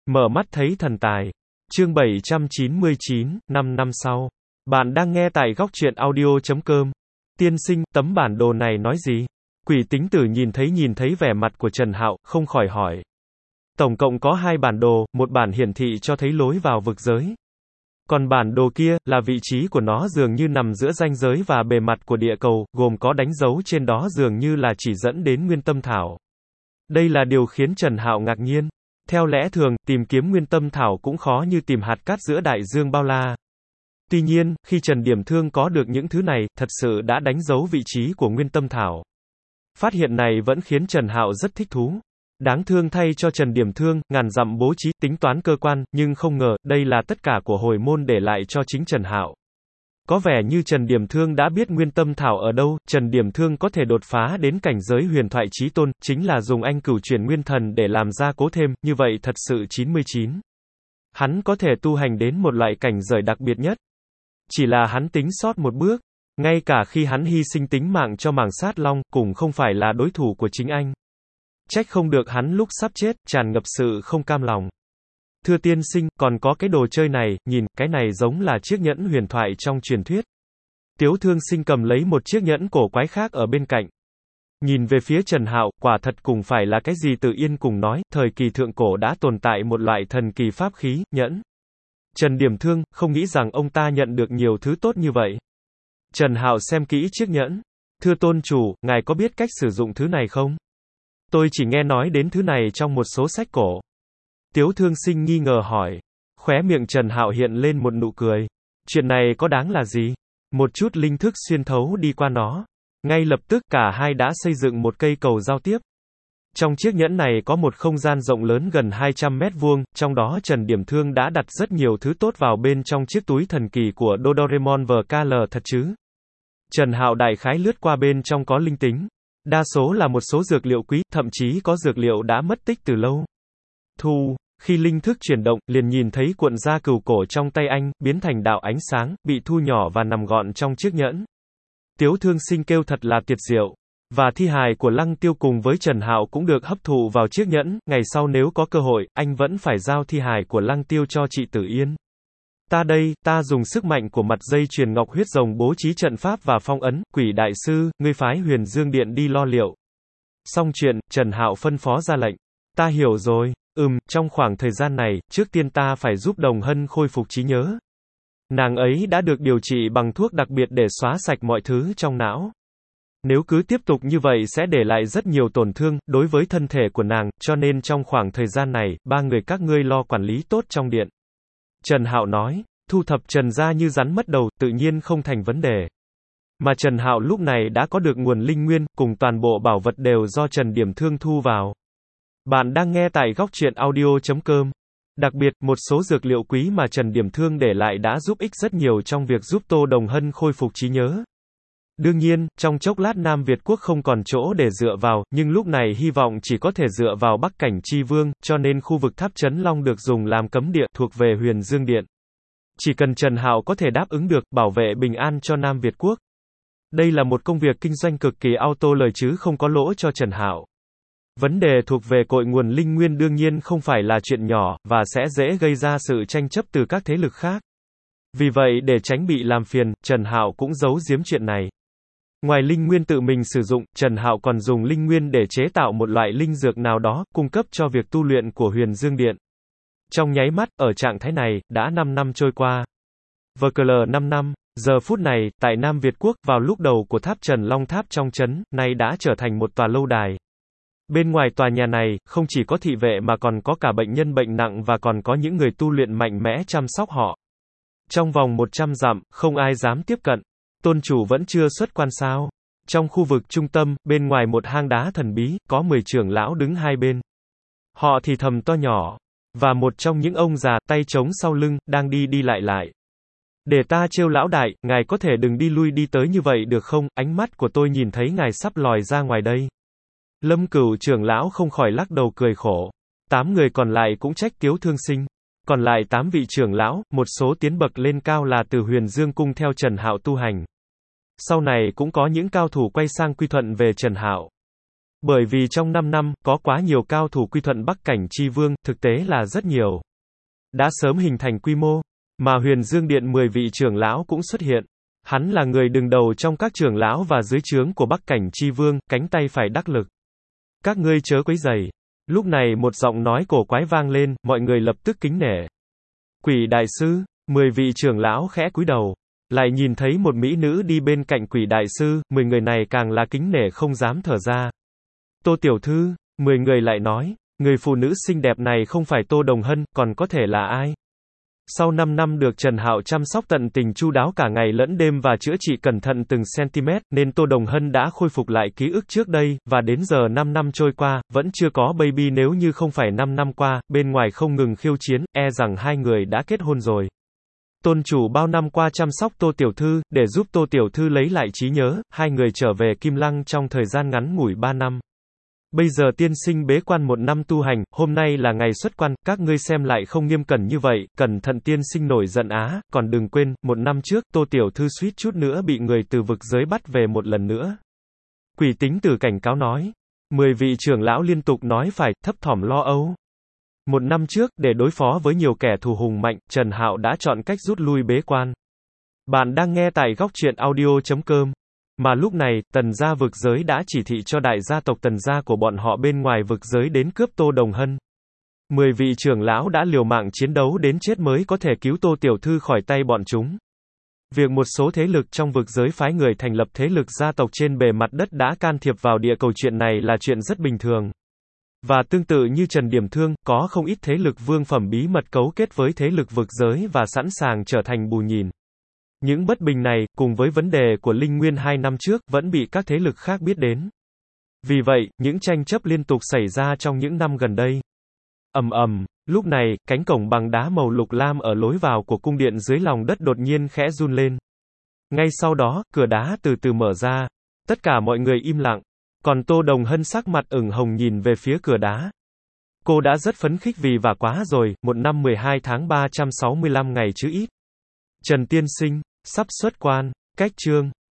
Mở mắt thấy thần tài. Chương 799, 5 năm sau. Bạn đang nghe tại góc truyện audio.com. Tiên sinh, tấm bản đồ này nói gì? Quỷ tính tử nhìn thấy vẻ mặt của Trần Hạo, không khỏi hỏi. Tổng cộng có 2 bản đồ, một bản hiển thị cho thấy lối vào vực giới. Còn bản đồ kia, là vị trí của nó dường như nằm giữa ranh giới và bề mặt của địa cầu, gồm có đánh dấu trên đó dường như là chỉ dẫn đến Nguyên Tâm Thảo. Đây là điều khiến Trần Hạo ngạc nhiên. Theo lẽ thường, tìm kiếm Nguyên Tâm Thảo cũng khó như tìm hạt cát giữa đại dương bao la. Tuy nhiên, khi Trần Điểm Thương có được những thứ này, thật sự đã đánh dấu vị trí của Nguyên Tâm Thảo. Phát hiện này vẫn khiến Trần Hạo rất thích thú. Đáng thương thay cho Trần Điểm Thương, ngàn dặm bố trí, tính toán cơ quan, nhưng không ngờ, đây là tất cả của hồi môn để lại cho chính Trần Hạo. Có vẻ như Trần Điểm Thương đã biết Nguyên Tâm Thảo ở đâu, Trần Điểm Thương có thể đột phá đến cảnh giới huyền thoại chí tôn, chính là dùng anh cửu chuyển nguyên thần để làm gia cố thêm, như vậy thật sự 99. Hắn có thể tu hành đến một loại cảnh giới đặc biệt nhất. Chỉ là hắn tính sót một bước, ngay cả khi hắn hy sinh tính mạng cho mảng sát long, cũng không phải là đối thủ của chính anh. Trách không được hắn lúc sắp chết, tràn ngập sự không cam lòng. Thưa tiên sinh, còn có cái đồ chơi này, nhìn, cái này giống là chiếc nhẫn huyền thoại trong truyền thuyết. Tiếu Thương Sinh cầm lấy một chiếc nhẫn cổ quái khác ở bên cạnh. Nhìn về phía Trần Hạo, quả thật cũng phải là cái gì Tự Yên cùng nói, thời kỳ thượng cổ đã tồn tại một loại thần kỳ pháp khí, nhẫn. Trần Điểm Thương, không nghĩ rằng ông ta nhận được nhiều thứ tốt như vậy. Trần Hạo xem kỹ chiếc nhẫn. Thưa tôn chủ, ngài có biết cách sử dụng thứ này không? Tôi chỉ nghe nói đến thứ này trong một số sách cổ. Tiếu Thương Sinh nghi ngờ hỏi. Khóe miệng Trần Hạo hiện lên một nụ cười. Chuyện này có đáng là gì? Một chút linh thức xuyên thấu đi qua nó. Ngay lập tức cả hai đã xây dựng một cây cầu giao tiếp. Trong chiếc nhẫn này có một không gian rộng lớn gần 200 mét vuông, trong đó Trần Điểm Thương đã đặt rất nhiều thứ tốt vào bên trong chiếc túi thần kỳ của Doraemon VKL thật chứ? Trần Hạo đại khái lướt qua bên trong có linh tính. Đa số là một số dược liệu quý, thậm chí có dược liệu đã mất tích từ lâu. Khi linh thức chuyển động, liền nhìn thấy cuộn da cừu cổ trong tay anh, biến thành đạo ánh sáng, bị thu nhỏ và nằm gọn trong chiếc nhẫn. Tiếu Thương Sinh kêu thật là tuyệt diệu. Và thi hài của Lăng Tiêu cùng với Trần Hạo cũng được hấp thụ vào chiếc nhẫn, ngày sau nếu có cơ hội, anh vẫn phải giao thi hài của Lăng Tiêu cho chị Tử Yên. Ta dùng sức mạnh của mặt dây chuyền ngọc huyết rồng bố trí trận pháp và phong ấn, Quỷ đại sư, ngươi phái Huyền Dương Điện đi lo liệu. Xong chuyện, Trần Hạo phân phó ra lệnh. Ta hiểu rồi, trong khoảng thời gian này, trước tiên ta phải giúp Đồng Hân khôi phục trí nhớ. Nàng ấy đã được điều trị bằng thuốc đặc biệt để xóa sạch mọi thứ trong não. Nếu cứ tiếp tục như vậy sẽ để lại rất nhiều tổn thương, đối với thân thể của nàng, cho nên trong khoảng thời gian này, 3 người các ngươi lo quản lý tốt trong điện. Trần Hạo nói, thu thập Trần gia như rắn mất đầu, tự nhiên không thành vấn đề. Mà Trần Hạo lúc này đã có được nguồn linh nguyên, cùng toàn bộ bảo vật đều do Trần Điểm Thương thu vào. Bạn đang nghe tại góc truyện audio.com. Đặc biệt, một số dược liệu quý mà Trần Điểm Thương để lại đã giúp ích rất nhiều trong việc giúp Tô Đồng Hân khôi phục trí nhớ. Đương nhiên, trong chốc lát Nam Việt quốc không còn chỗ để dựa vào, nhưng lúc này hy vọng chỉ có thể dựa vào Bắc Cảnh Chi Vương, cho nên khu vực Tháp Chấn Long được dùng làm cấm địa thuộc về Huyền Dương Điện. Chỉ cần Trần Hạo có thể đáp ứng được, bảo vệ bình an cho Nam Việt quốc. Đây là một công việc kinh doanh cực kỳ auto lời chứ không có lỗ cho Trần Hạo. Vấn đề thuộc về cội nguồn linh nguyên đương nhiên không phải là chuyện nhỏ, và sẽ dễ gây ra sự tranh chấp từ các thế lực khác. Vì vậy để tránh bị làm phiền, Trần Hạo cũng giấu giếm chuyện này. Ngoài linh nguyên tự mình sử dụng, Trần Hạo còn dùng linh nguyên để chế tạo một loại linh dược nào đó, cung cấp cho việc tu luyện của Huyền Dương Điện. Trong nháy mắt, ở trạng thái này, đã 5 năm trôi qua. VKL 5 năm, giờ phút này, tại Nam Việt Quốc, vào lúc đầu của tháp Trần Long Tháp trong trấn, nay đã trở thành một tòa lâu đài. Bên ngoài tòa nhà này, không chỉ có thị vệ mà còn có cả bệnh nhân bệnh nặng và còn có những người tu luyện mạnh mẽ chăm sóc họ. Trong vòng 100 dặm, không ai dám tiếp cận. Tôn chủ vẫn chưa xuất quan sao? Trong khu vực trung tâm, bên ngoài một hang đá thần bí, có 10 trưởng lão đứng hai bên. Họ thì thầm to nhỏ. Và một trong những ông già, tay trống sau lưng, đang đi lại. Để ta trêu lão đại, ngài có thể đừng đi lui đi tới như vậy được không? Ánh mắt của tôi nhìn thấy ngài sắp lòi ra ngoài đây. Lâm Cửu trưởng lão không khỏi lắc đầu cười khổ. 8 người còn lại cũng trách Tiếu Thương Sinh. Còn lại 8 vị trưởng lão, một số tiến bậc lên cao là từ Huyền Dương cung theo Trần Hạo tu hành. Sau này cũng có những cao thủ quay sang quy thuận về Trần Hạo. Bởi vì trong 5 năm, có quá nhiều cao thủ quy thuận Bắc Cảnh Chi Vương, thực tế là rất nhiều. Đã sớm hình thành quy mô, mà Huyền Dương Điện 10 vị trưởng lão cũng xuất hiện. Hắn là người đứng đầu trong các trưởng lão và dưới trướng của Bắc Cảnh Chi Vương, cánh tay phải đắc lực. Các ngươi chớ quấy rầy. Lúc này một giọng nói cổ quái vang lên, mọi người lập tức kính nể. Quỷ đại sư, 10 vị trưởng lão khẽ cúi đầu. Lại nhìn thấy một mỹ nữ đi bên cạnh quỷ đại sư, 10 người này càng là kính nể không dám thở ra. Tô tiểu thư, 10 người lại nói, người phụ nữ xinh đẹp này không phải Tô Đồng Hân, còn có thể là ai? Sau 5 năm được Trần Hạo chăm sóc tận tình chu đáo cả ngày lẫn đêm và chữa trị cẩn thận từng cm, nên Tô Đồng Hân đã khôi phục lại ký ức trước đây, và đến giờ 5 năm trôi qua, vẫn chưa có baby. Nếu như không phải 5 năm qua, bên ngoài không ngừng khiêu chiến, e rằng hai người đã kết hôn rồi. Tôn chủ bao năm qua chăm sóc Tô tiểu thư, để giúp Tô tiểu thư lấy lại trí nhớ, hai người trở về Kim Lăng trong thời gian ngắn ngủi 3 năm. Bây giờ tiên sinh bế quan 1 năm tu hành, hôm nay là ngày xuất quan, các ngươi xem lại không nghiêm cẩn như vậy, cẩn thận tiên sinh nổi giận á, còn đừng quên, 1 năm trước, Tô tiểu thư suýt chút nữa bị người từ vực giới bắt về một lần nữa. Quỷ tính tử cảnh cáo nói. 10 vị trưởng lão liên tục nói phải, thấp thỏm lo âu. 1 năm trước, để đối phó với nhiều kẻ thù hùng mạnh, Trần Hạo đã chọn cách rút lui bế quan. Bạn đang nghe tại góc truyện audio.com. Mà lúc này, Tần gia vực giới đã chỉ thị cho đại gia tộc Tần gia của bọn họ bên ngoài vực giới đến cướp Tô Đồng Hân. 10 vị trưởng lão đã liều mạng chiến đấu đến chết mới có thể cứu Tô tiểu thư khỏi tay bọn chúng. Việc một số thế lực trong vực giới phái người thành lập thế lực gia tộc trên bề mặt đất đã can thiệp vào địa cầu chuyện này là chuyện rất bình thường. Và tương tự như Trần Điểm Thương, có không ít thế lực vương phẩm bí mật cấu kết với thế lực vực giới và sẵn sàng trở thành bù nhìn. Những bất bình này, cùng với vấn đề của Linh Nguyên 2 năm trước, vẫn bị các thế lực khác biết đến. Vì vậy, những tranh chấp liên tục xảy ra trong những năm gần đây. Ầm ầm, lúc này, cánh cổng bằng đá màu lục lam ở lối vào của cung điện dưới lòng đất đột nhiên khẽ run lên. Ngay sau đó, cửa đá từ từ mở ra. Tất cả mọi người im lặng. Còn Tô Đồng Hân sắc mặt ửng hồng nhìn về phía cửa đá. Cô đã rất phấn khích vì và quá rồi, 1 năm 12 tháng 365 ngày chứ ít. Trần tiên sinh, sắp xuất quan, cách chương.